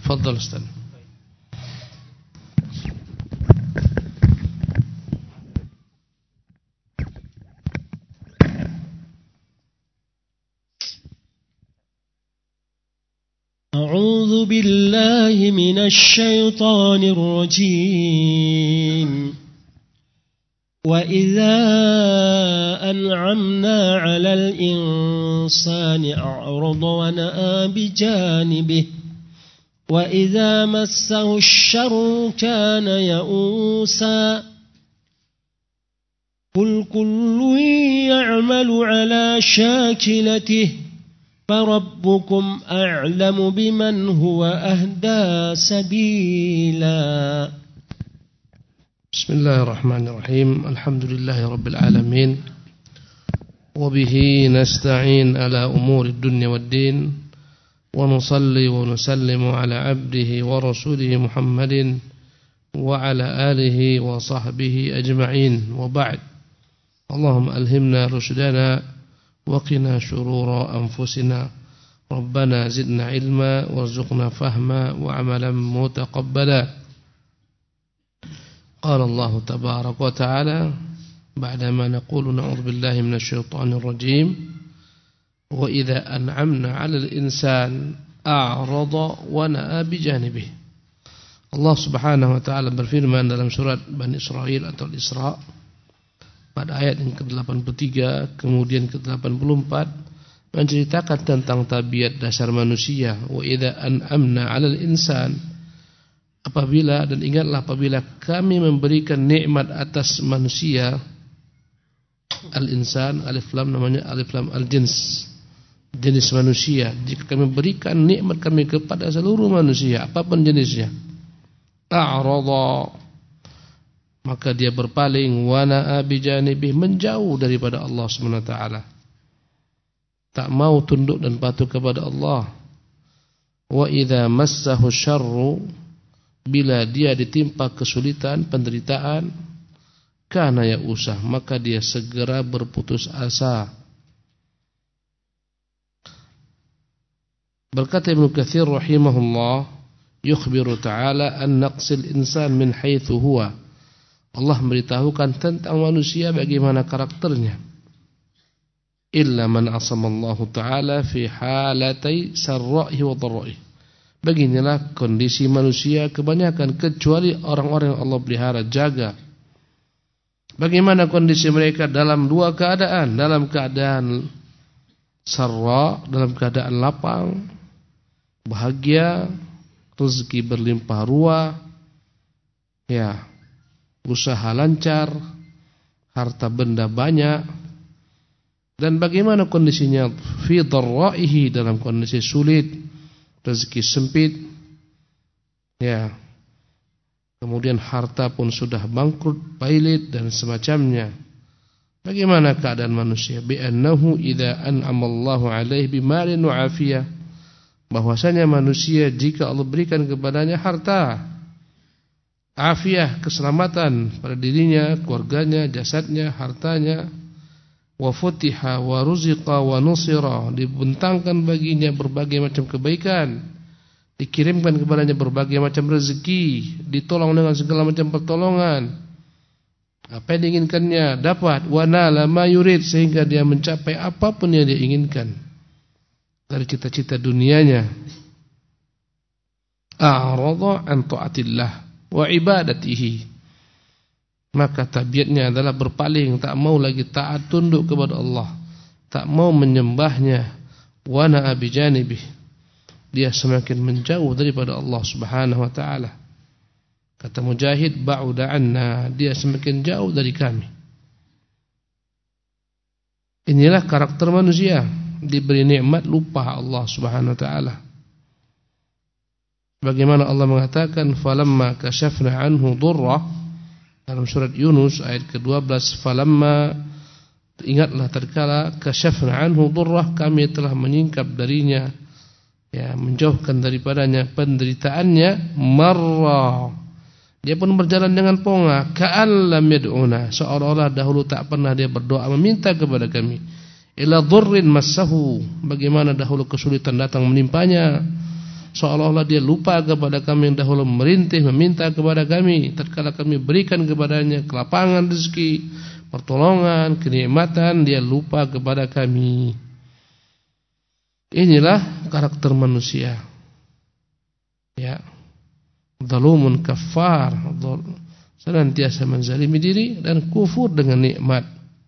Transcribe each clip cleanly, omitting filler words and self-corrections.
Tafadhal Ustaz. أعوذ بالله من الشيطان الرجيم وإذا أنعمنا على الإنسان أعرض ونأى بجانبه وإذا مسه الشر كان يئوسا قل كل يعمل على شاكلته فربكم أعلم بمن هو أهدى سبيلا. بسم الله الرحمن الرحيم. الحمد لله رب العالمين وبه نستعين على أمور الدنيا والدين ونصلي ونسلم على عبده ورسوله محمد وعلى آله وصحبه أجمعين وبعد. اللهم ألهمنا رشدنا وقنا شرور أنفسنا ربنا زدنا علما وارزقنا فهما وعملا متقبلا. قال الله تبارك وتعالى بعدما نقول نعوذ بالله من الشيطان الرجيم وإذا أنعمنا على الإنسان أعرض ونأى بجانبه. Allah subhanahu wa ta'ala berfirman dalam surat Bani Israel atau Al-Isra pada ayat yang ke-83 kemudian ke-84 menceritakan tentang tabiat dasar manusia. Wa idza an'amna 'alal insan, apabila dan ingatlah apabila kami memberikan nikmat atas manusia. Al-insan alif lam namanya alif lam al-jins, jenis manusia. Jika kami berikan nikmat kami kepada seluruh manusia apapun jenisnya, a'rada, maka dia berpaling, wa na'a bijanibih, menjauh daripada Allah Subhanahu wa taala. Tak mau tunduk dan patuh kepada Allah. Wa idza massahu syarru, bila dia ditimpa kesulitan, penderitaan, kana ya'usah, maka dia segera berputus asa. Berkata Ibnu Katsir rahimahullah, yukhbiru ta'ala an naqsil insan min haitsu huwa. Allah memberitahukan tentang manusia bagaimana karakternya. Illa man asamallahu ta'ala fi halatai sarra'i wa dharra'i. Beginilah kondisi manusia kebanyakan kecuali orang-orang yang Allah pelihara jaga. Bagaimana kondisi mereka dalam dua keadaan? Dalam keadaan sarra, dalam keadaan lapang, bahagia, rezeki berlimpah ruah, ya, usaha lancar, harta benda banyak. Dan bagaimana kondisinya fi dharra'ihi, dalam kondisi sulit, rezeki sempit, ya, kemudian harta pun sudah bangkrut, pailit dan semacamnya. Bagaimana keadaan manusia? Bi annahu idza an'ama Allahu 'alaihi bimalin wa 'afiyah, bahwasanya manusia jika Allah berikan kepadanya harta, afiah, keselamatan pada dirinya, keluarganya, jasadnya, hartanya, wa futiha wa ruziqa wa nusira, dibentangkan baginya berbagai macam kebaikan, dikirimkan kepadanya berbagai macam rezeki, ditolong dengan segala macam pertolongan, apa yang diinginkannya dapat, wa nala ma yurid, sehingga dia mencapai apapun yang dia inginkan dari cita-cita dunianya. A'rada an ta'atillah wa ibadatihi, maka tabiatnya adalah berpaling, tak mau lagi taat tunduk kepada Allah, tak mau menyembahnya. Wa na'a bijanibih, dia semakin menjauh daripada Allah Subhanahu wa taala. Kata Mujahid, ba'uda anna, dia semakin jauh dari kami. Inilah karakter manusia, diberi nikmat lupa Allah Subhanahu wa taala. Bagaimana Allah mengatakan falamma kashafna anhu dhurra dalam surat Yunus ayat ke-12, falamma, ingatlah tatkala kashafna anhu dhurra, kami telah menyingkap darinya, ya, menjauhkan daripadanya penderitaannya, marra, dia pun berjalan dengan ponga, ka'an lam yad'una, seolah-olah dahulu tak pernah dia berdoa meminta kepada kami, ila dhurrin massahu, bagaimana dahulu kesulitan datang menimpanya, seolah-olah dia lupa kepada kami yang dahulu merintih, meminta kepada kami tatkala kami berikan kepadanya kelapangan rezeki, pertolongan, kenikmatan, dia lupa kepada kami. Inilah karakter manusia. Ya. Zalumun kafar, senantiasa menzalimi diri dan kufur dengan nikmat.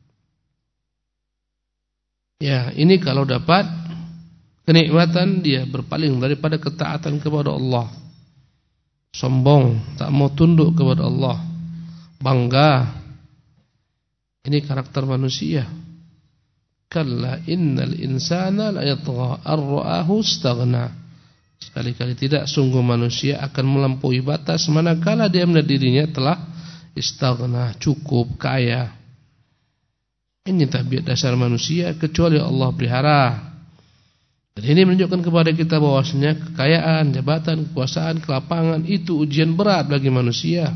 Ya, ini kalau dapat kenikmatan dia berpaling daripada ketaatan kepada Allah. Sombong, tak mau tunduk kepada Allah. Bangga. Ini karakter manusia. Kalla innal insana la yatgha ar-ra'ahu istaghna. Sekali-kali tidak, sungguh manusia akan melampaui batas manakala dia melihat dirinya telah istaghna, cukup, kaya. Ini tabiat dasar manusia kecuali Allah pelihara. Dan ini menunjukkan kepada kita bahwasanya kekayaan, jabatan, kekuasaan, kelapangan itu ujian berat bagi manusia.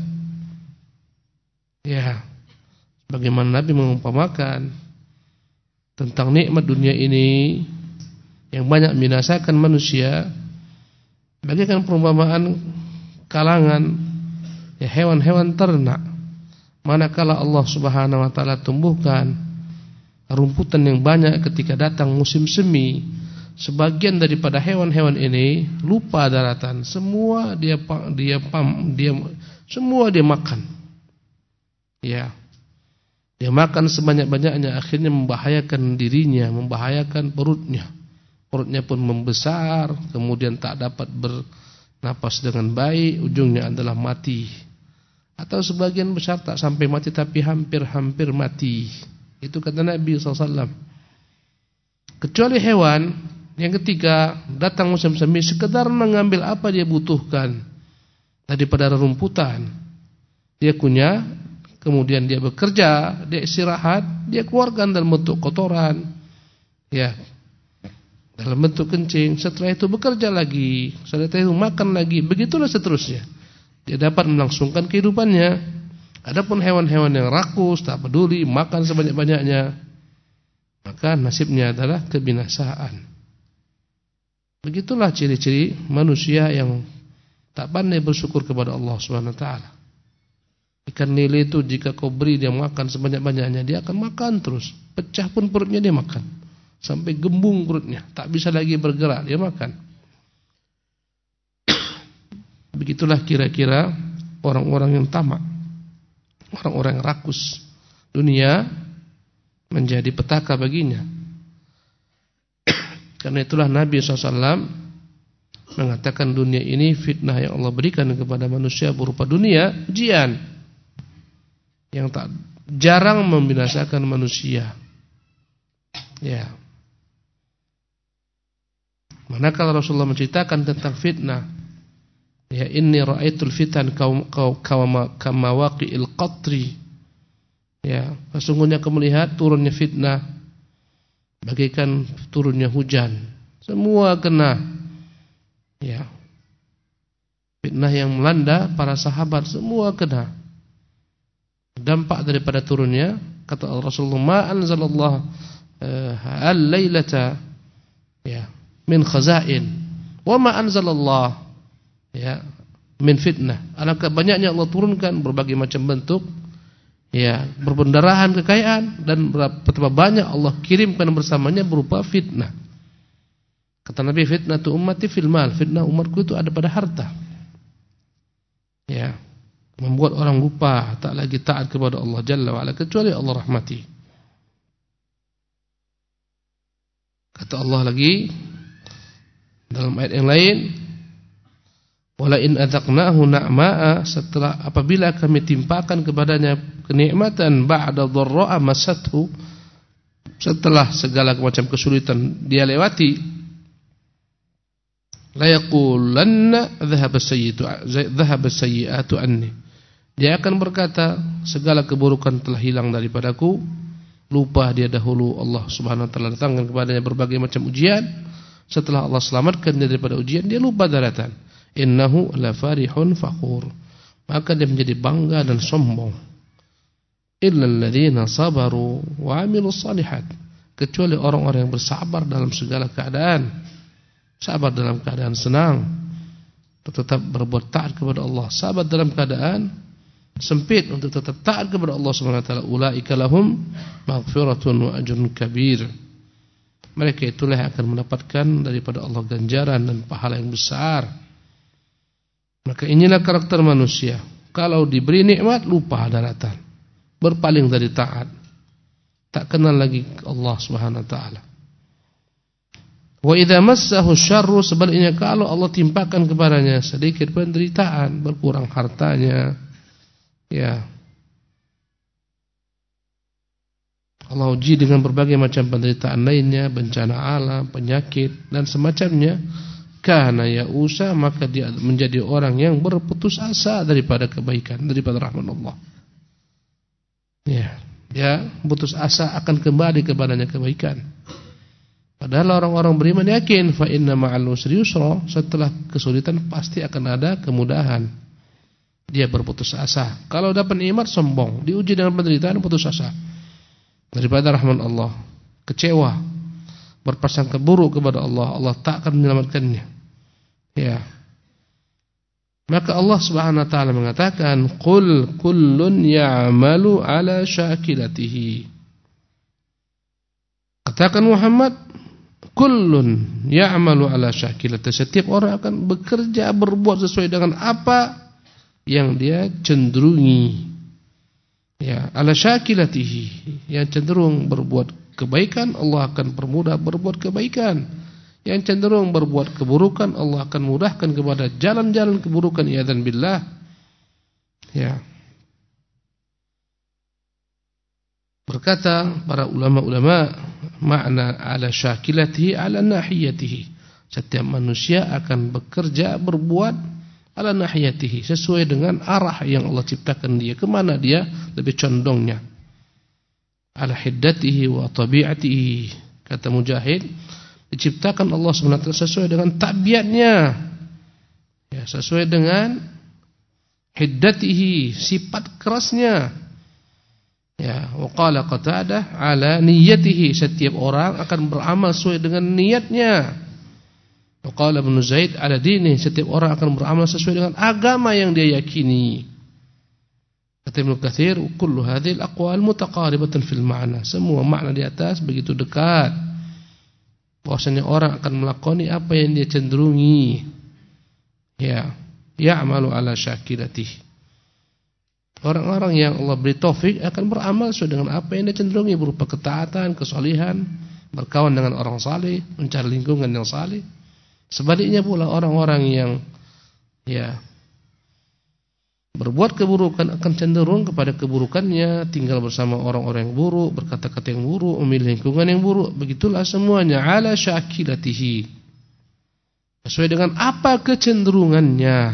Ya. Bagaimana Nabi mengumpamakan tentang nikmat dunia ini yang banyak membinasakan manusia, bagaikan perumpamaan kalangan ya hewan-hewan ternak. Manakala Allah Subhanahu wa taala tumbuhkan rumputan yang banyak ketika datang musim semi, sebagian daripada hewan-hewan ini lupa daratan, semua dia makan. Ya. Dia makan sebanyak-banyaknya, akhirnya membahayakan dirinya, membahayakan perutnya. Perutnya pun membesar, kemudian tak dapat bernapas dengan baik, ujungnya adalah mati. Atau sebagian besar tak sampai mati tapi hampir-hampir mati. Itu kata Nabi SAW. Kecuali hewan yang ketiga datang musim semi, sekedar mengambil apa dia butuhkan daripada rerumputan. Dia kunyah, kemudian dia bekerja, dia istirahat, dia keluarkan dalam bentuk kotoran, ya, dalam bentuk kencing. Setelah itu bekerja lagi, setelah itu makan lagi, begitulah seterusnya. Dia dapat melangsungkan kehidupannya. Adapun hewan-hewan yang rakus, tak peduli, makan sebanyak-banyaknya, maka nasibnya adalah kebinasaan. Begitulah ciri-ciri manusia yang tak pandai bersyukur kepada Allah Subhanahu wa taala. Ikan lele itu jika kau beri dia makan sebanyak-banyaknya, dia akan makan terus. Pecah pun perutnya dia makan. Sampai gembung perutnya, tak bisa lagi bergerak, dia makan. Begitulah kira-kira orang-orang yang tamak, orang-orang yang rakus. Dunia menjadi petaka baginya. Karena itulah Nabi SAW mengatakan dunia ini fitnah yang Allah berikan kepada manusia berupa dunia ujian yang tak jarang membinasakan manusia. Ya. Manakala Rasulullah menceritakan tentang fitnah, ya inni ra'aitul fitan kama waqi'il qatri. Ya, sesungguhnya aku melihat turunnya fitnah bagaikan turunnya hujan. Semua kena. Ya. Fitnah yang melanda para sahabat semua kena. Dampak daripada turunnya, kata Rasulullah, ma anzalallahu al-lailata ya min khazain wa ma anzalallahu ya min fitnah. Alangkah banyaknya Allah turunkan berbagai macam bentuk ya berbendarahan kekayaan, dan betapa banyak Allah kirimkan bersamanya berupa fitnah. Kata Nabi, fitnatu ummati fil mal, fitnah umatku itu ada pada harta. Ya, membuat orang lupa, tak lagi taat kepada Allah Jalla wa Ala kecuali Allah rahmati. Kata Allah lagi dalam ayat yang lain, wala in adzaqnahu na'ma'a, setelah apabila kami timpakan kepadanya kenikmatan ba'da dharra'a masathu, setelah segala macam kesulitan dia lewati, la yaqulanna dhahaba sayyi'atu anni, dia akan berkata segala keburukan telah hilang daripadaku. Lupa dia dahulu Allah Subhanahu wa taala datangkan kepadanya berbagai macam ujian. Setelah Allah selamatkan dia daripada ujian, dia lupa daratan. Innahu la farihun fakhur, maka dia menjadi bangga dan sombong. Illal ladzina sabaru wa amilus shalihat, kecuali orang-orang yang bersabar dalam segala keadaan. Sabar dalam keadaan senang, tetap berbuat taat kepada Allah. Sabar dalam keadaan sempit untuk tetap taat kepada Allah Subhanahu wa taala. Ulaika lahum maghfiratun wa ajrun kabir. Mereka itulah yang akan mendapatkan daripada Allah ganjaran dan pahala yang besar. Maka inilah karakter manusia. Kalau diberi nikmat lupa daratan, berpaling dari taat, tak kenal lagi Allah Subhanahu wa taala. Wa idza massahu syarru, sebaliknya kalau Allah timpakan kepadanya sedikit penderitaan, berkurang hartanya, ya, Allah uji dengan berbagai macam penderitaan lainnya, bencana alam, penyakit dan semacamnya, kana ya'usa, maka dia menjadi orang yang berputus asa daripada kebaikan, daripada rahmat Allah. Ya, dia putus asa akan kembali kepadanya kebaikan. Padahal orang-orang beriman yakin fa inna ma'al usri yusra, setelah kesulitan pasti akan ada kemudahan. Dia berputus asa. Kalau dapat nikmat sombong, diuji dengan penderitaan putus asa daripada rahmat Allah, kecewa, berprasangka buruk kepada Allah, Allah tak akan menyelamatkannya. Ya. Maka Allah Subhanahu wa taala mengatakan, "Qul kullun ya'malu 'ala syakilatihi." Katakan Muhammad, kullun ya'malu 'ala syakilatihi. Setiap orang akan bekerja, berbuat sesuai dengan apa yang dia cenderungi. Ya, 'ala syakilatihi, yang cenderung berbuat kebaikan, Allah akan permudah berbuat kebaikan. Yang cenderung berbuat keburukan, Allah akan mudahkan kepada jalan-jalan keburukan, iyadzan billah. Ya. Berkata para ulama-ulama, makna 'ala syakilatihi 'ala nahiyatihi. Setiap manusia akan bekerja, berbuat ala nahiyatihi, sesuai dengan arah yang Allah ciptakan dia, kemana dia lebih condongnya. Ala hiddatihi wa tabi'atihi, kata Mujahid, diciptakan Allah SWT sesuai dengan tabiatnya, ya, sesuai dengan hiddatihi, sifat kerasnya. Ya, wa qala Qatadah ala niyatihi, setiap orang akan beramal sesuai dengan niatnya. Qala Ibnu Zaid ala dini, setiap orang akan beramal sesuai dengan agama yang dia yakini. Kata Ibnu Katsir, kullu hadhihi al-aqwal mutaqaribatan fil ma'na. Semua makna di atas begitu dekat. Bahwasanya orang akan melakoni apa yang dia cenderungi. Ya, ya'malu ala syakilatihi. Orang-orang yang Allah beri taufik akan beramal sesuai dengan apa yang dia cenderungi, berupa ketaatan, kesalehan, berkawan dengan orang saleh, mencari lingkungan yang saleh. Sebaliknya pula orang-orang yang ya berbuat keburukan akan cenderung kepada keburukannya, tinggal bersama orang-orang yang buruk, berkata-kata yang buruk, memilih lingkungan yang buruk. Begitulah semuanya ala syakilatihi, sesuai dengan apa kecenderungannya.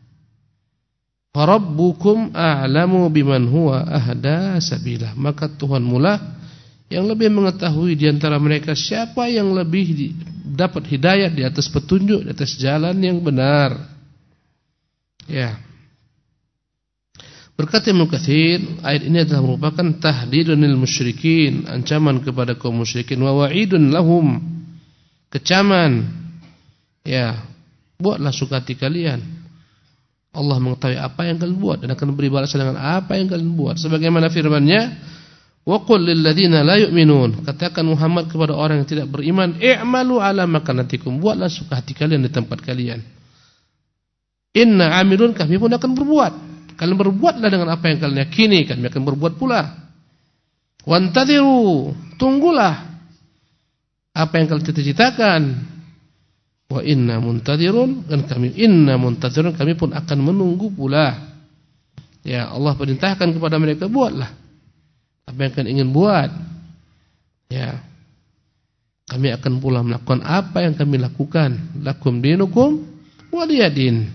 Rabbukum a'lamu biman huwa ahda sabila, maka Tuhanmu lah yang lebih mengetahui di antara mereka siapa yang lebih dapat hidayah di atas petunjuk, di atas jalan yang benar. Ya. Berkata Ibnu Katsir, ayat ini adalah merupakan tahdidun lil musyrikin, ancaman kepada kaum musyrikin, wa wa'idun lahum, kecaman. Ya, buatlah suka hati kalian. Allah mengetahui apa yang kalian buat dan akan beri balasan dengan apa yang kalian buat. Sebagaimana firman-Nya, wa qul lil ladzina la yu'minun, katakan Muhammad kepada orang yang tidak beriman, i'malu ala makanatikum, buatlah suka hati kalian di tempat kalian. Inna amilun, kami pun akan berbuat. Kalian berbuatlah dengan apa yang kalian yakini, kami akan berbuat pula. Wantadhiru, tunggulah apa yang kalian cita-citakan. Wa inna muntadhirun, dan kami pun akan menunggu pula. Ya, Allah perintahkan kepada mereka, buatlah apa yang kalian ingin buat. Ya, kami akan pula melakukan apa yang kami lakukan. Lakum dinukum waliyadin.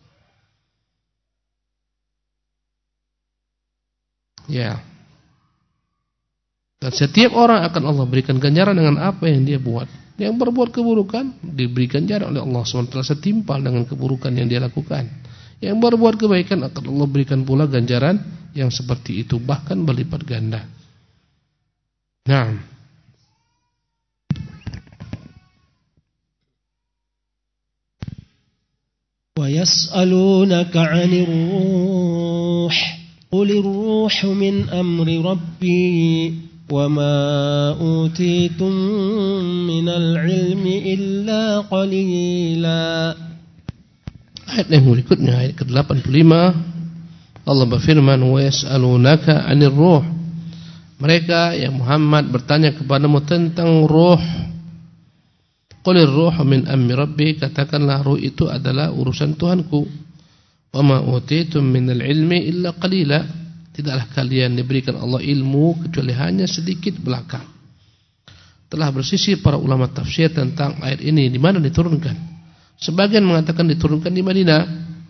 Ya. Dan setiap orang akan Allah berikan ganjaran dengan apa yang dia buat. Yang berbuat keburukan diberikan ganjaran oleh Allah SWT setimpal dengan keburukan yang dia lakukan. Yang berbuat kebaikan akan Allah berikan pula ganjaran yang seperti itu, bahkan berlipat ganda. Nah, ويسألونك عن الروح قل الروح من أمر ربي وما أوتيتم من العلم إلا قليلا. Ayat yang berikutnya, ayat ke-85, Allah berfirman, wa yas'alunaka 'anir ruh. Mereka, ya Muhammad, bertanya kepadamu tentang ruh. Qulir ruhu min amri rabbi, katakanlah ruh itu adalah urusan Tuhanku. Wa ma utitum minal ilmi illa qalila, tidaklah kalian diberikan Allah ilmu kecuali hanya sedikit belaka. Telah bersisir para ulama tafsir tentang ayat ini di mana diturunkan. Sebagian mengatakan diturunkan di Madinah,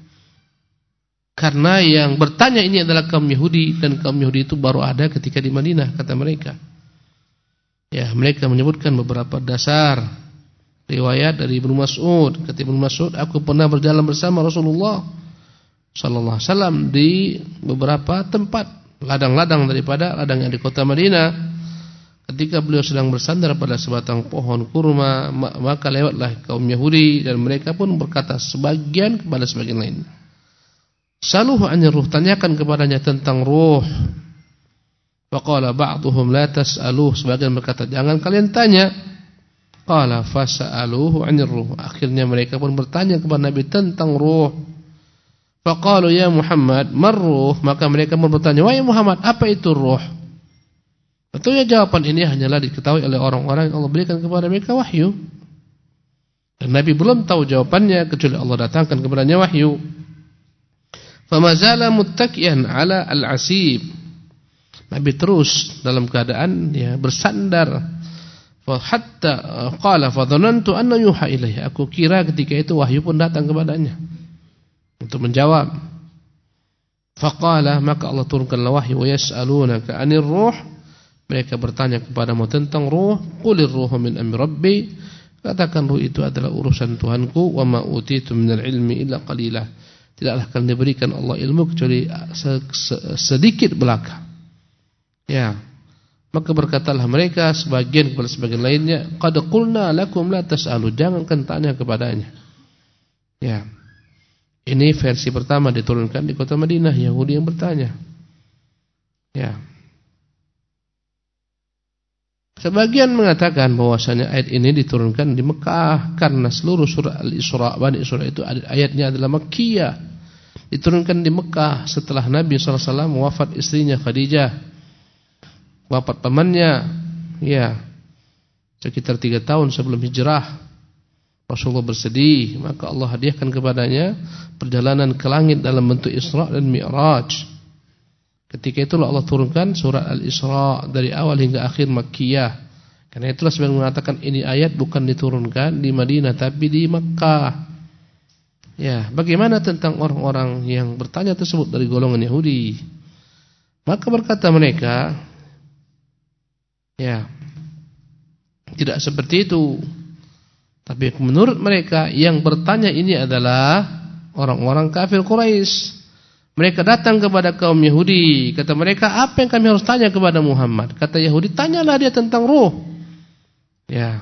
karena yang bertanya ini adalah kaum Yahudi, dan kaum Yahudi itu baru ada ketika di Madinah, kata mereka. Ya, mereka menyebutkan beberapa dasar riwayat dari Ibnu Mas'ud. Kata Ibnu Mas'ud, aku pernah berjalan bersama Rasulullah sallallahu alaihi wasallam di beberapa tempat, ladang-ladang daripada ladang yang di kota Madinah. Ketika beliau sedang bersandar pada sebatang pohon kurma, maka lewatlah kaum Yahudi, dan mereka pun berkata sebagian kepada sebagian lain, saluhu 'anir ruh, tanyakan kepadanya tentang ruh. Faqala ba'dhum la tas'aluh, sebagian berkata jangan kalian tanya. Qala fas'aluhu 'anir ruh, akhirnya mereka pun bertanya kepada Nabi tentang ruh. Faqalu ya Muhammad marruh, maka mereka pun bertanya, wahai Muhammad, apa itu ruh? Tentunya jawaban ini hanyalah diketahui oleh orang-orang yang Allah berikan kepada mereka wahyu, dan Nabi belum tahu jawabannya kecuali Allah datangkan kepadanya wahyu. Famazala muttaqiyan ala al-asib, Nabi terus dalam keadaan bersandar. Hatta qala fadhanantu anna yuha ilaihi, aku kira ketika itu wahyu pun datang kepadanya untuk menjawab. Faqala, maka Allah turunkanlah wahyu, wa yas'alunaka 'anir ruh, mereka bertanya kepadamu tentang ruh. Qulir ruhu min amri rabbi, katakan ruh itu adalah urusan Tuhanku. Wa ma utitum minal ilmi illa qalila, tidaklah kalian diberikan Allah ilmu kecuali sedikit belaka. Ya, maka berkatalah mereka sebagian kepada sebagian lainnya, qad qulna lakum la tas'alu, jangankan tanya kepadanya. Ya, ini versi pertama diturunkan di kota Madinah, Yahudi yang bertanya. Ya, sebagian mengatakan bahwasanya ayat ini diturunkan di Mekah karena seluruh surah Al-Isra, Bani Isra itu ayatnya adalah Makkiyah. Diturunkan di Mekah setelah Nabi SAW wafat istrinya Khadijah, wafat pamannya, ya, sekitar 3 tahun sebelum hijrah. Rasulullah bersedih, maka Allah hadiahkan kepadanya perjalanan ke langit dalam bentuk Isra dan Mi'raj. Ketika itulah Allah turunkan surat Al-Isra dari awal hingga akhir Makkiyah. Karena itulah sebagian mengatakan ini ayat bukan diturunkan di Madinah tapi di Makkah. Ya, bagaimana tentang orang-orang yang bertanya tersebut dari golongan Yahudi? Maka berkata mereka, ya, tidak seperti itu. Tapi menurut mereka yang bertanya ini adalah orang-orang kafir Quraisy. Mereka datang kepada kaum Yahudi, kata mereka, apa yang kami harus tanya kepada Muhammad? Kata Yahudi, tanyalah dia tentang ruh. Ya.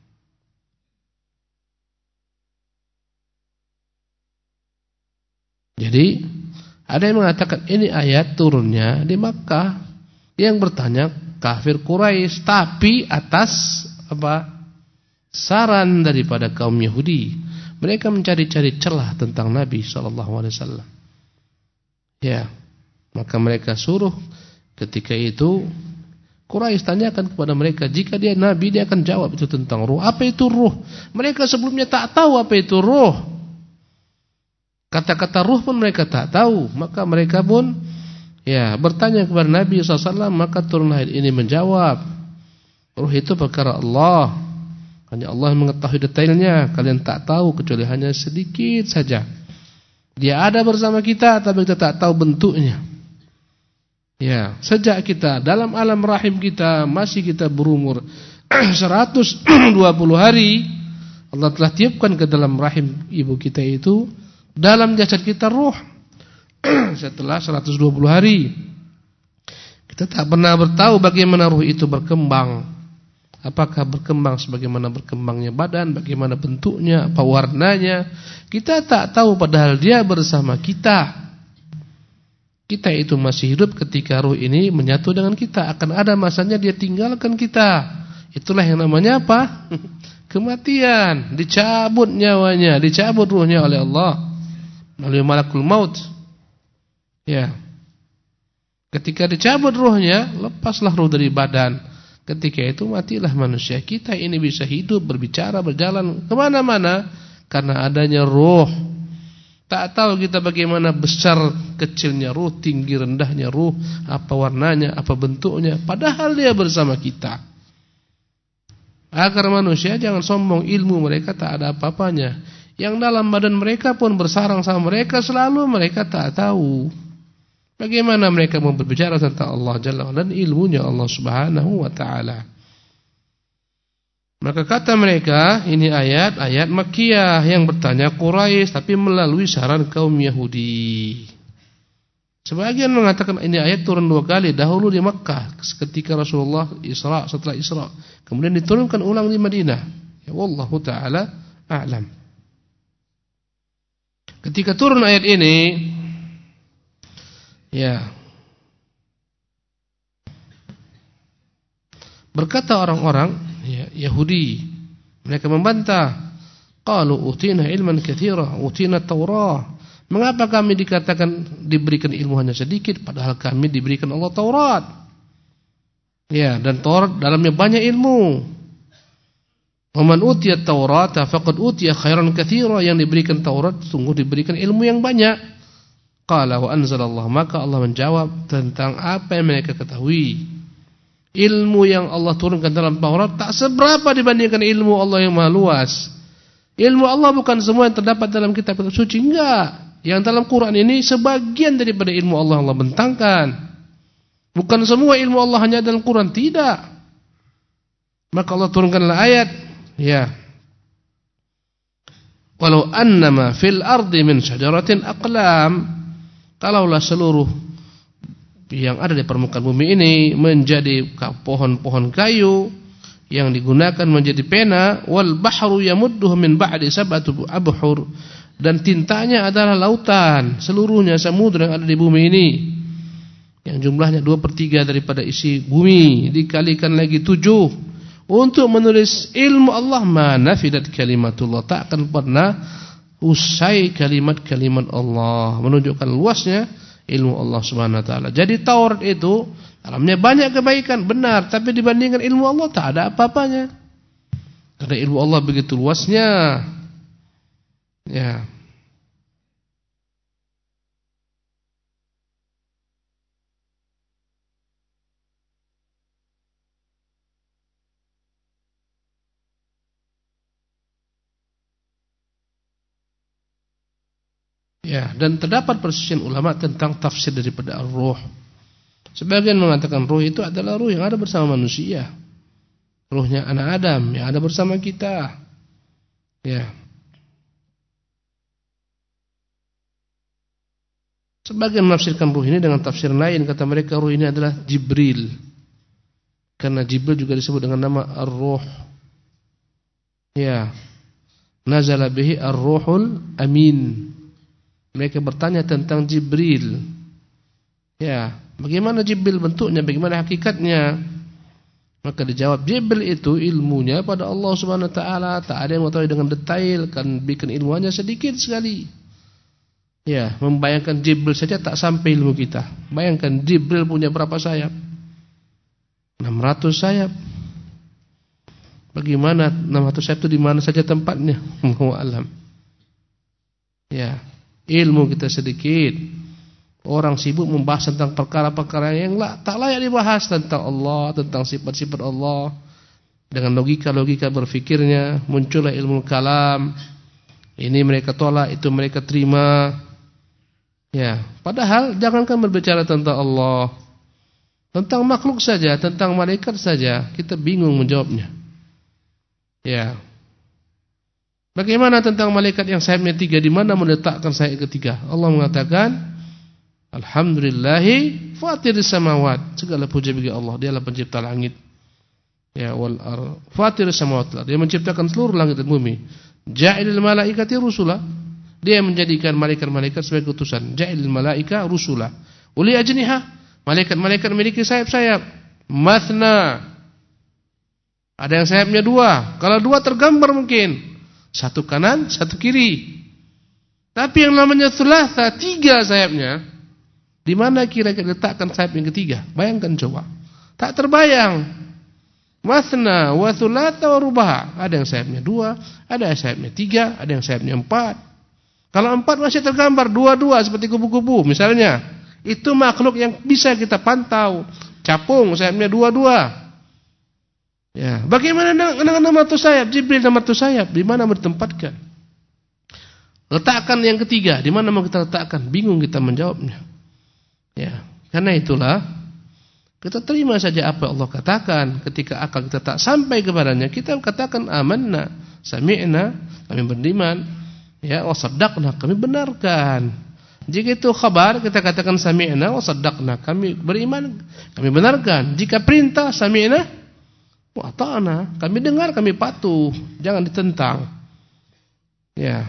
Jadi ada yang mengatakan ini ayat turunnya di Makkah, yang bertanya kafir Quraisy, tapi atas apa? Saran daripada kaum Yahudi. Mereka mencari-cari celah tentang Nabi SAW. Ya, maka mereka suruh ketika itu Quraisy tanyakan kepada mereka, jika dia Nabi dia akan jawab itu tentang ruh. Apa itu ruh? Mereka sebelumnya tak tahu apa itu ruh. Kata-kata ruh pun mereka tak tahu. Maka mereka pun bertanya kepada Nabi SAW. Maka turun ayat ini menjawab, ruh itu perkara Allah, hanya Allah yang mengetahui detailnya. Kalian tak tahu kecuali hanya sedikit saja. Dia ada bersama kita tapi kita tak tahu bentuknya. Ya, sejak kita dalam alam rahim kita masih kita berumur 120 hari, Allah telah tiupkan ke dalam rahim ibu kita itu, dalam jasad kita ruh. Setelah 120 hari kita tak pernah bertahu bagaimana ruh itu berkembang, Apakah berkembang sebagaimana berkembangnya badan, bagaimana bentuknya, apa warnanya, kita tak tahu padahal dia bersama kita. Kita itu masih hidup ketika ruh ini menyatu dengan kita. Akan ada masanya dia tinggalkan kita. Itulah yang namanya apa? Kematian. Dicabut nyawanya, dicabut ruhnya oleh Allah melalui malakul maut. Ya. Ketika dicabut ruhnya, lepaslah ruh dari badan. Ketika itu matilah manusia. Kita ini bisa hidup, berbicara, berjalan kemana-mana karena adanya ruh. Tak tahu kita bagaimana besar kecilnya ruh, tinggi rendahnya ruh, apa warnanya, apa bentuknya, padahal dia bersama kita. Agar manusia jangan sombong, ilmu mereka tak ada apa-apanya. Yang dalam badan mereka pun bersarang sama mereka, selalu mereka tak tahu. Bagaimana mereka mau berbicara tentang Allah Jalla wa'ala dan ilmunya Allah Subhanahu wa ta'ala. Maka kata mereka, ini ayat Makkiyah yang bertanya Quraisy tapi melalui saran kaum Yahudi. Sebagian mengatakan ini ayat turun 2 kali, dahulu di Makkah ketika Rasulullah Isra, setelah Isra, kemudian diturunkan ulang di Madinah. Ya wallahu ta'ala a'lam. Ketika turun ayat ini, ya, berkata orang-orang Yahudi, mereka membantah, qalu utina ilman katsira, utina Taurah. Mengapa kami dikatakan diberikan ilmu hanya sedikit padahal kami diberikan Allah Taurat? Ya, dan Taurat dalamnya banyak ilmu. Waman utiya Taurata faqad utiya khairan katsira, yang diberikan Taurat sungguh diberikan ilmu yang banyak. Qala wa anzalallah, maka Allah menjawab tentang apa yang mereka ketahui. Ilmu yang Allah turunkan dalam Taurat tak seberapa dibandingkan ilmu Allah yang maha luas. Ilmu Allah bukan semua yang terdapat dalam kitab-kitab suci, enggak. Yang dalam Quran ini sebagian daripada ilmu Allah bentangkan. Bukan semua ilmu Allah hanya dalam Quran, tidak. Maka Allah turunkanlah ayat, ya. Walau annama fil ardi min syajaratin aqlam, kalaulah seluruh yang ada di permukaan bumi ini menjadi pohon-pohon kayu yang digunakan menjadi pena, wal bahru yamudduhu min ba'di sab'ati abhur, dan tintanya adalah lautan, seluruhnya samudra yang ada di bumi ini yang jumlahnya 2/3 daripada isi bumi, dikalikan lagi 7 untuk menulis ilmu Allah, ma nafidat kalimatullah, tak akan pernah usai kalimat-kalimat Allah, menunjukkan luasnya ilmu Allah Subhanahu wa taala. Jadi Taurat itu dalamnya banyak kebaikan, benar, tapi dibandingkan ilmu Allah tak ada apa-apanya. Karena ilmu Allah begitu luasnya. Ya. Ya, dan terdapat perselisihan ulama tentang tafsir daripada ar-ruh. Sebagian mengatakan ruh itu adalah ruh yang ada bersama manusia. Ruhnya anak Adam yang ada bersama kita. Ya. Sebagian menafsirkan ruh ini dengan tafsir lain, kata mereka ruh ini adalah Jibril. Karena Jibril juga disebut dengan nama ar-ruh. Ya. Nazala bihi ar-ruhul amin. Mereka bertanya tentang Jibril. Ya, bagaimana Jibril bentuknya, bagaimana hakikatnya? Maka dijawab, Jibril itu ilmunya pada Allah Subhanahu wa taala, tak ada yang mengetahui dengan detail, kan bikin ilmunya sedikit sekali. Ya, membayangkan Jibril saja tak sampai ilmu kita. Bayangkan Jibril punya berapa sayap? 600 sayap. Bagaimana 600 sayap itu di mana saja tempatnya? Wallahu a'lam. Ya. Ilmu kita sedikit. Orang sibuk membahas tentang perkara-perkara yang tak layak dibahas, tentang Allah, tentang sifat-sifat Allah. Dengan logika-logika berfikirnya muncullah ilmu kalam. Ini mereka tolak, itu mereka terima. Ya, padahal jangankan berbicara tentang Allah, tentang makhluk saja, tentang malaikat saja kita bingung menjawabnya. Ya. Bagaimana tentang malaikat yang sayapnya 3, di mana meletakkan sayap ketiga? Allah mengatakan, Alhamdulillahi fatiris samawat, segala puji bagi Allah, dialah pencipta langit. Ya, wal fatir samawati. Dia menciptakan seluruh langit dan bumi. Ja'ilul malaikati rusula. Dia menjadikan malaikat-malaikat sebagai utusan. Ja'ilul malaika rusula. Uli ajniha. Malaikat-malaikat memiliki sayap-sayap. Mathna. Ada yang sayapnya 2. Kalau 2 tergambar mungkin. 1 kanan, 1 kiri. Tapi yang namanya thulatha, 3 sayapnya. Di mana kira-kira letakkan sayap yang ketiga? Bayangkan coba. Tak terbayang. Mathna wa thulatha wa rubaha. Ada yang sayapnya 2, ada yang sayapnya 3, ada yang sayapnya 4. Kalau 4 masih tergambar 2-2 seperti kupu-kupu misalnya. Itu makhluk yang bisa kita pantau. Capung sayapnya 2-2. Ya, bagaimana dengan nama tu sayap? Jibril nama tu sayap, di mana mau ditempatkan? Letakkan yang ketiga, di mana mau kita letakkan? Bingung kita menjawabnya. Ya, karena itulah kita terima saja apa Allah katakan. Ketika akal kita tak sampai kepadanya, kita katakan amanna, sami'na, kami beriman, ya, wa saddaqna, kami benarkan. Jika itu khabar, kita katakan sami'na wa saddaqna, kami beriman, kami benarkan. Jika perintah sami'na wa ata'na, kami dengar, kami patuh, jangan ditentang. Ya.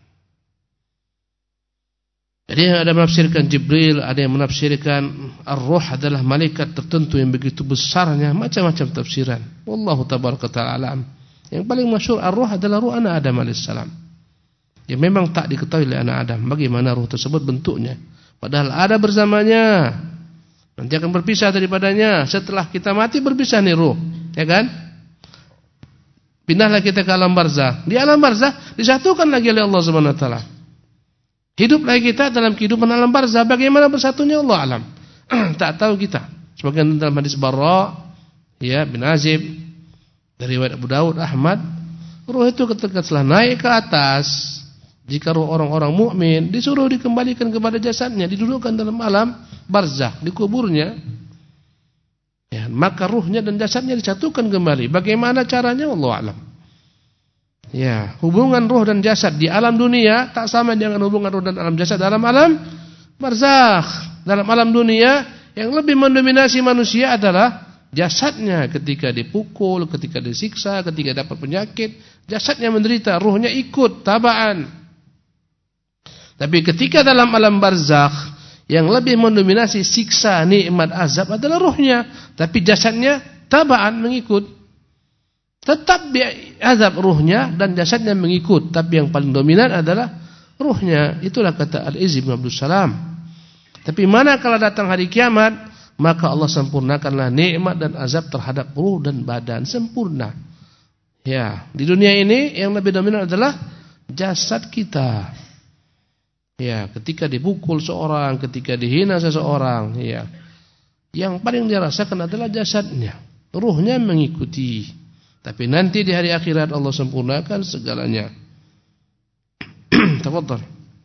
Jadi ada yang menafsirkan Jibril, ada yang menafsirkan Ar-Ruh adalah malaikat tertentu yang begitu besarnya, macam-macam tafsiran. Wallahu tabaraka ta'ala alam. Yang paling masyhur Ar-Ruh adalah ruh anak Adam alaihissalam. Yang memang tak diketahui oleh anak Adam bagaimana ruh tersebut bentuknya. Padahal ada bersamanya. Nanti akan berpisah daripadanya. Setelah kita mati berpisah nih ruh, ya kan? Pindahlah kita ke alam barzakh. Di alam barzakh disatukan lagi oleh Allah Subhanahu wa taala. Hiduplah kita dalam kehidupan alam barzakh. Bagaimana bersatunya Allah alam. Tak tahu kita. Sebagian dalam hadis Barra, ya, bin Azib dari riwayat Abu Daud, Ahmad, ruh itu ketika telah naik ke atas, jika ruh orang-orang mukmin disuruh dikembalikan kepada jasadnya, didudukkan dalam alam barzakh, dikuburnya. Ya, maka ruhnya dan jasadnya disatukan kembali. Bagaimana caranya? Allah alam. Ya, hubungan ruh dan jasad di alam dunia tak sama dengan hubungan ruh dan alam jasad dalam alam barzakh. Dalam alam dunia yang lebih mendominasi manusia adalah jasadnya. Ketika dipukul, ketika disiksa, ketika dapat penyakit, jasadnya menderita, ruhnya ikut tabaan. Tapi ketika dalam alam barzakh yang lebih mendominasi siksa, nikmat, azab adalah ruhnya, tapi jasadnya tabaan mengikut. Tetap azab ruhnya dan jasadnya mengikut, tapi yang paling dominan adalah ruhnya. Itulah kata Al-Izz bin Abdul Salam. Tapi manakala datang hari kiamat, maka Allah sempurnakanlah nikmat dan azab terhadap ruh dan badan, sempurna. Ya, di dunia ini yang lebih dominan adalah jasad kita. Ya, ketika dipukul seorang, ketika dihina seseorang, ya, yang paling dirasakan adalah jasadnya. Ruhnya mengikuti. Tapi nanti di hari akhirat Allah sempurnakan segalanya. Tafadhal.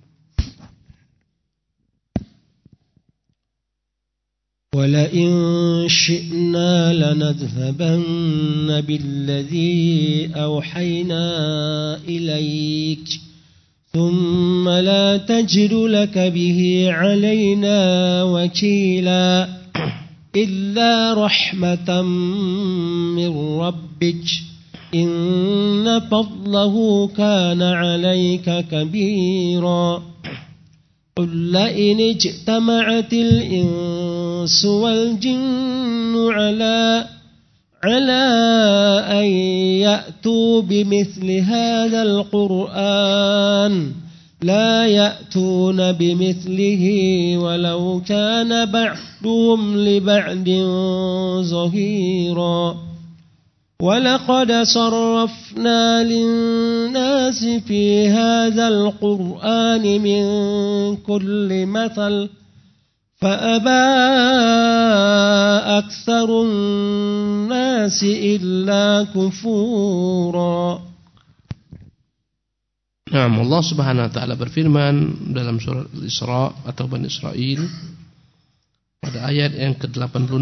وَلَئِن شِئْنَا لَنَذْهَبَنَّ بِالَّذِي أَوْحَيْنَا إِلَيْكَ ثُمَّ لَا تَجِدُ لَكَ بِهِ عَلَيْنَا وَكِيلًا إلا رحمة من ربك إن فضله كان عليك كبيرا قل لئن اجتمعت الإنس والجن على أن يأتوا بمثل هذا القرآن لا يأتون بمثله ولو كان بعضهم لبعض ظهيرا ولقد صرفنا للناس في هذا القرآن من كل مثل فأبى أكثر الناس إلا كفورا. Nah, Allah Subhanahu wa taala berfirman dalam surah Al-Isra atau Bani Israil pada ayat yang ke-86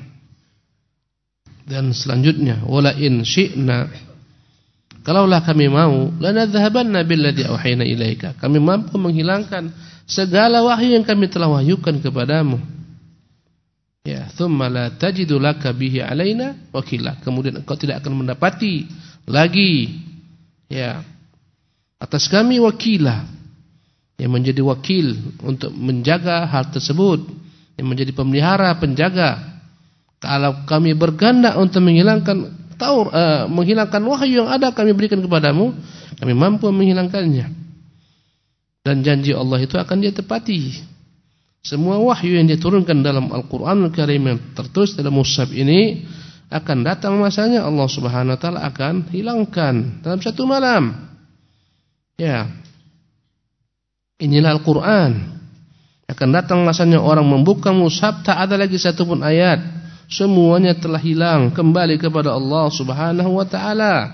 dan selanjutnya, wala in syi'na, kalaulah kami mau, lanadhhabanna billadzi auhayna ilaika, kami mampu menghilangkan segala wahyu yang kami telah wahyukan kepadamu. Ya, thumma la tajidu laka bihi alaina wakila. Kemudian engkau tidak akan mendapati lagi ya atas kami wakila, yang menjadi wakil untuk menjaga hal tersebut, yang menjadi pemelihara, penjaga. Kalau kami berkehendak untuk menghilangkan menghilangkan wahyu yang ada kami berikan kepadamu, kami mampu menghilangkannya. Dan janji Allah itu akan dia tepati. Semua wahyu yang diturunkan dalam Al-Quranul Karim yang tertulis dalam mushaf ini akan datang masanya Allah Subhanahu wa taala akan hilangkan dalam satu malam. Ya. Inilah Al-Quran. Akan datang masanya orang membuka mushaf, tak ada lagi satu pun ayat. Semuanya telah hilang kembali kepada Allah Subhanahu wa taala.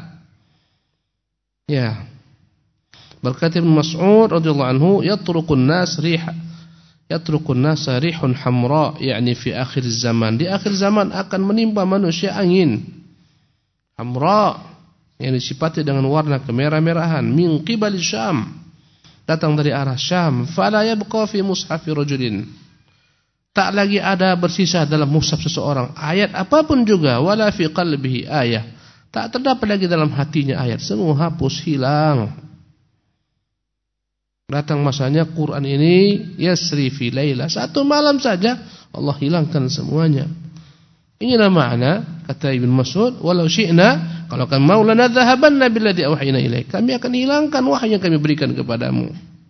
Ya. Berkata Ibn Mas'ud radhiyallahu anhu, yatrukun nas rihun hamra, yakni fi akhir zaman. Di akhir zaman akan menimpa manusia angin hamra, yang disifati dengan warna kemerah-merahan, min qibali Syam, datang dari arah Syam. Fala yabqa fi mushafi rajulin, tak lagi ada bersisa dalam mushaf seseorang ayat apapun juga, wala fi qalbihi ayah, tak terdapat lagi dalam hatinya ayat, semua hapus, hilang. Datang masanya Quran ini yasri fi laila, satu malam saja Allah hilangkan semuanya. Inilah makna kata Ibn Mas'ud, walau syi'na, kalau kami mau lana dhahabanna billadhi awhayna ilaik, kami akan hilangkan wahyu yang kami berikan kepadamu.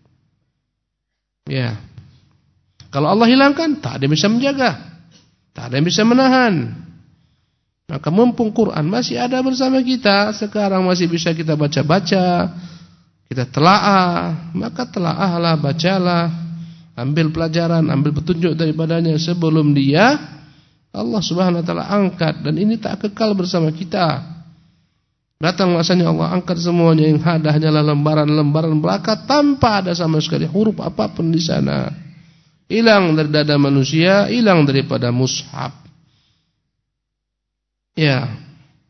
Ya. Kalau Allah hilangkan, tak ada yang bisa menjaga, tak ada yang bisa menahan. Maka mumpung Quran masih ada bersama kita, sekarang masih bisa kita baca-baca, kita telaah, maka telaahlah, bacalah, ambil pelajaran, ambil petunjuk daripadanya sebelum dia Allah Subhanahu wa taala angkat. Dan ini tak kekal bersama kita. Datang masanya Allah angkat semuanya, yang ada hanyalah lembaran-lembaran belaka tanpa ada sama sekali huruf apapun di sana. Hilang dari dada manusia, hilang daripada mushaf. Ya.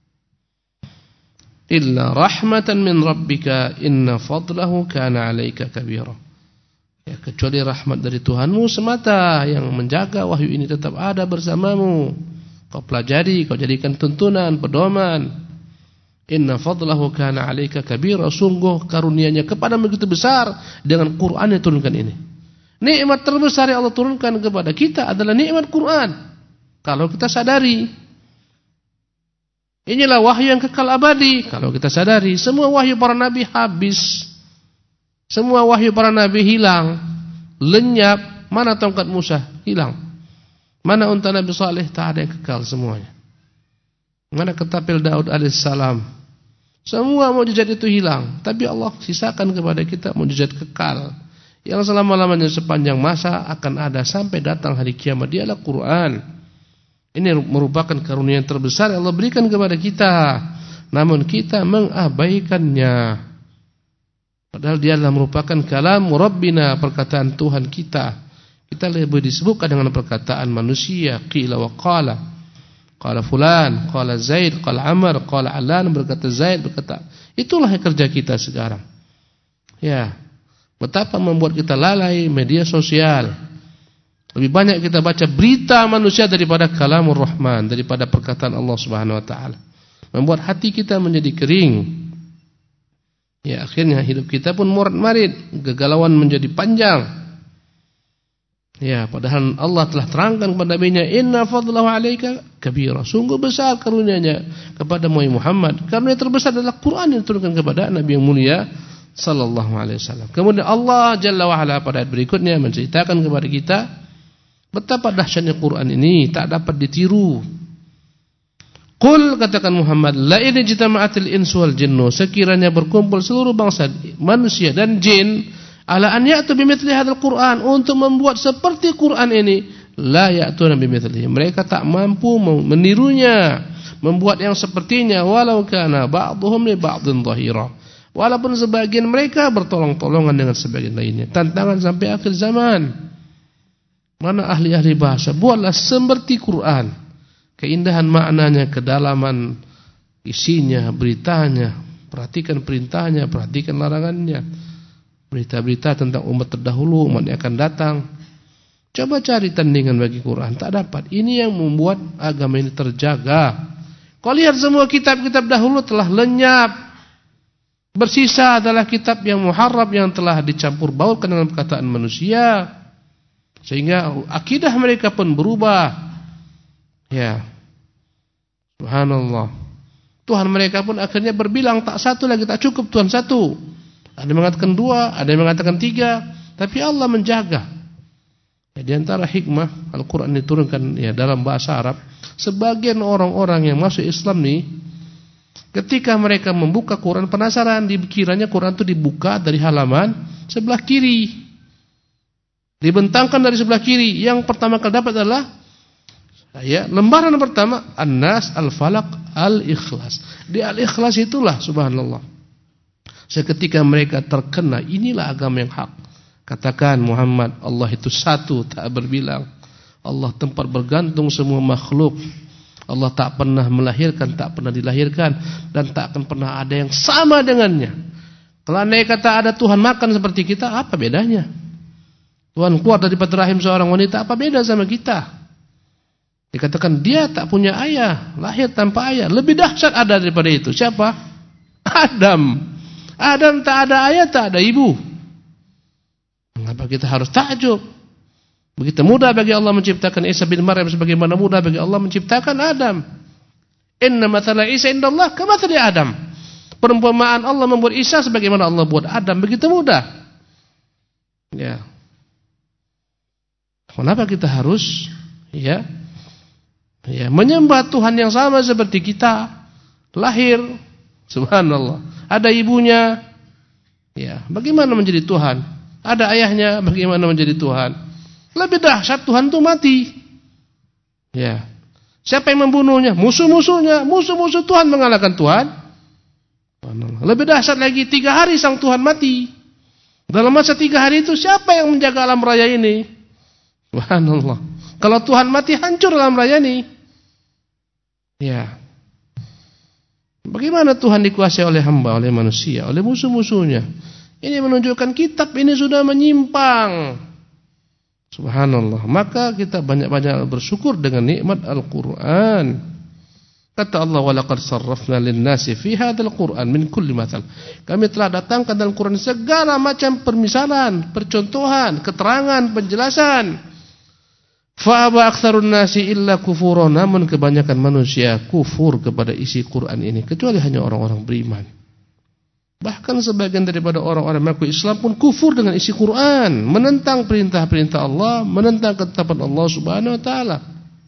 Illa rahmatan min rabbika inna fadlahu kana 'alaika kabira. Ya, kecuali rahmat dari Tuhanmu semata yang menjaga wahyu ini tetap ada bersamamu. Kau pelajari, kau jadikan tuntunan, pedoman. Inna fadlahu kana 'alaika kabira, sungguh karunia-Nya kepadamu begitu besar dengan Quran yang turunkan ini. Nikmat terbesar yang Allah turunkan kepada kita adalah nikmat Quran. Kalau kita sadari, inilah wahyu yang kekal abadi. Kalau kita sadari, semua wahyu para nabi habis. Semua wahyu para nabi hilang, lenyap. Mana tongkat Musa? Hilang. Mana unta Nabi Saleh? Tak ada yang kekal semuanya. Mana ketapel Daud alaihissalam? Semua mukjizat itu hilang. Tapi Allah sisakan kepada kita mukjizat kekal, yang selama-lamanya sepanjang masa akan ada sampai datang hari kiamat. Dialah Quran. Ini merupakan karunia yang terbesar yang Allah berikan kepada kita, namun kita mengabaikannya. Padahal dia adalah merupakan kalam Rabbina, perkataan Tuhan kita. Kita lebih disebutkan dengan perkataan manusia. Qila wa qala, qala fulan, qala Zaid, qala Amr, qala Alan, berkata Zaid, berkata. Itulah kerja kita sekarang. Ya, betapa membuat kita lalai media sosial. Lebih banyak kita baca berita manusia daripada kalamur Rahman, daripada perkataan Allah Subhanahu wa taala. Membuat hati kita menjadi kering. Ya, akhirnya hidup kita pun morat-marit, kegalauan menjadi panjang. Ya, padahal Allah telah terangkan kepada Nabi-Nya, inna fadlahu 'alaika kabira. Sungguh besar karunia-Nya kepada Muhammad. Karunia terbesar adalah Quran yang diturunkan kepada Nabi yang mulia sallallahu alaihi wasallam. Kemudian Allah Jalla wa Ala pada ayat berikutnya menceritakan kepada kita betapa dahsyatnya Quran ini, tak dapat ditiru. Qul, katakan Muhammad, la in jitama'atil insu wal jinnu, sekiranya berkumpul seluruh bangsa manusia dan jin, ala an ya'tu bimithli hadzal Quran, untuk membuat seperti Quran ini, la ya'tuna bimithlihi, mereka tak mampu menirunya, membuat yang sepertinya, walau kana ba'dhum li ba'dhin dhahira, walaupun sebagian mereka bertolong-tolongan dengan sebagian lainnya. Tantangan sampai akhir zaman. Mana ahli-ahli bahasa, buatlah seperti Quran. Keindahan maknanya, kedalaman isinya, beritanya, perhatikan perintahnya, perhatikan larangannya. Berita-berita tentang umat terdahulu, umat yang akan datang. Coba cari tandingan bagi Quran, tak dapat. Ini yang membuat agama ini terjaga. Kau lihat semua kitab-kitab dahulu telah lenyap. Bersisa adalah kitab yang muharraf yang telah dicampur baurkan dengan perkataan manusia. Sehingga akidah mereka pun berubah. Ya. Subhanallah. Tuhan mereka pun akhirnya berbilang tak satu lagi, tak cukup Tuhan satu. Ada yang mengatakan dua, ada yang mengatakan tiga. Tapi Allah menjaga. Ya, di antara hikmah Al-Quran diturunkan ya dalam bahasa Arab, sebagian orang-orang yang masuk Islam nih, ketika mereka membuka Quran penasaran, dikiranya Quran itu dibuka dari halaman sebelah kiri, dibentangkan dari sebelah kiri. Yang pertama kali dapat adalah ya lembaran pertama An-Nas, Al-Falaq, Al-Ikhlas. Di Al-Ikhlas itulah subhanallah, seketika mereka terkena inilah agama yang hak. Katakan Muhammad, Allah itu satu, tak berbilang. Allah tempat bergantung semua makhluk. Allah tak pernah melahirkan, tak pernah dilahirkan, dan tak akan pernah ada yang sama dengannya. Kalau andai kata ada Tuhan makan seperti kita, apa bedanya? Tuhan keluar dari rahim seorang wanita, apa beda sama kita? Dikatakan dia tak punya ayah, lahir tanpa ayah. Lebih dahsyat ada daripada itu. Siapa? Adam. Adam tak ada ayah, tak ada ibu. Mengapa kita harus takjub? Begitu mudah bagi Allah menciptakan Isa bin Maryam, sebagaimana mudah bagi Allah menciptakan Adam. Inna mathala Isa indallah kamathali Adam. Perumpamaan Allah membuat Isa sebagaimana Allah buat Adam, begitu mudah. Ya. Kenapa kita harus menyembah Tuhan yang sama seperti kita? Lahir, subhanallah, ada ibunya. Ya, bagaimana menjadi Tuhan? Ada ayahnya, bagaimana menjadi Tuhan? Lebih dahsyat, Tuhan itu mati. Ya. Siapa yang membunuhnya? Musuh-musuhnya. Musuh-musuh Tuhan mengalahkan Tuhan. Lebih dahsyat lagi, 3 hari sang Tuhan mati. Dalam masa 3 hari itu siapa yang menjaga alam raya ini? Subhanallah. Kalau Tuhan mati, hancur alam raya ini. Ya. Bagaimana Tuhan dikuasai oleh hamba, oleh manusia, oleh musuh-musuhnya? Ini menunjukkan kitab ini sudah menyimpang. Subhanallah. Maka kita banyak-banyak bersyukur dengan nikmat Al-Quran. Kata Allah, وَلَقَدْ صَرَّفْنَا لِلنَّاسِ فِي هَذَا الْقُرْآنِ مِنْ كُلِّ مَثَلٍ. Kami telah datangkan dalam Quran segala macam permisalan, percontohan, keterangan, penjelasan. فَأَبَى أَكْثَرُ النَّاسِ إِلَّا كُفُورًا. Namun kebanyakan manusia kufur kepada isi Quran ini, kecuali hanya orang-orang beriman. Bahkan sebagian daripada orang-orang mengaku Islam pun kufur dengan isi Quran, menentang perintah-perintah Allah, menentang ketetapan Allah Subhanahu wa taala.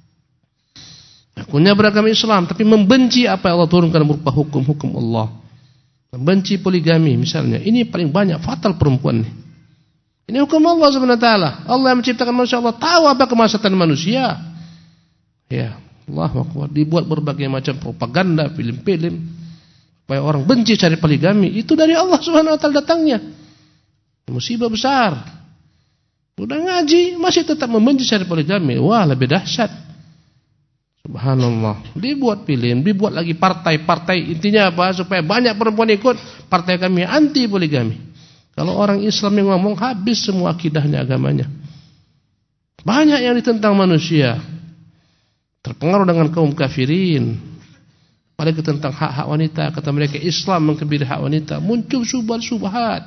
Akunya beragama Islam tapi membenci apa yang Allah turunkan berupa hukum-hukum Allah. Membenci poligami misalnya. Ini paling banyak fatal perempuan ini. Ini hukum Allah Subhanahu wa taala. Allah yang menciptakan manusia, Allah tahu apa kemaslahatan manusia. Ya, Allahu Akbar. Dibuat berbagai macam propaganda, film-film supaya orang benci cari poligami. Itu dari Allah Subhanahu wa taala datangnya. Musibah besar. Udah ngaji masih tetap membenci cari poligami. Wah, lebih dahsyat. Subhanallah. Dibuat film, dibuat lagi partai-partai. Intinya apa? Supaya banyak perempuan ikut. Partai kami anti poligami. Kalau orang Islam yang ngomong, habis semua akidahnya, agamanya. Banyak yang ditentang manusia. Terpengaruh dengan kaum kafirin. Apalagi tentang hak-hak wanita, kata mereka Islam mengkebiri hak wanita, muncul syubhat-syubhat.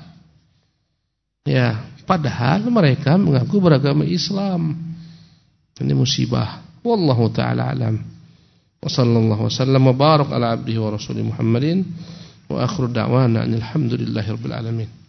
Ya, padahal mereka mengaku beragama Islam. Ini musibah. Wallahu taala alam. Wa sallallahu wasallam wa barak ala abdihi wa rasulih Muhammadin wa akhiru da'wana alhamdulillahirabbil alamin.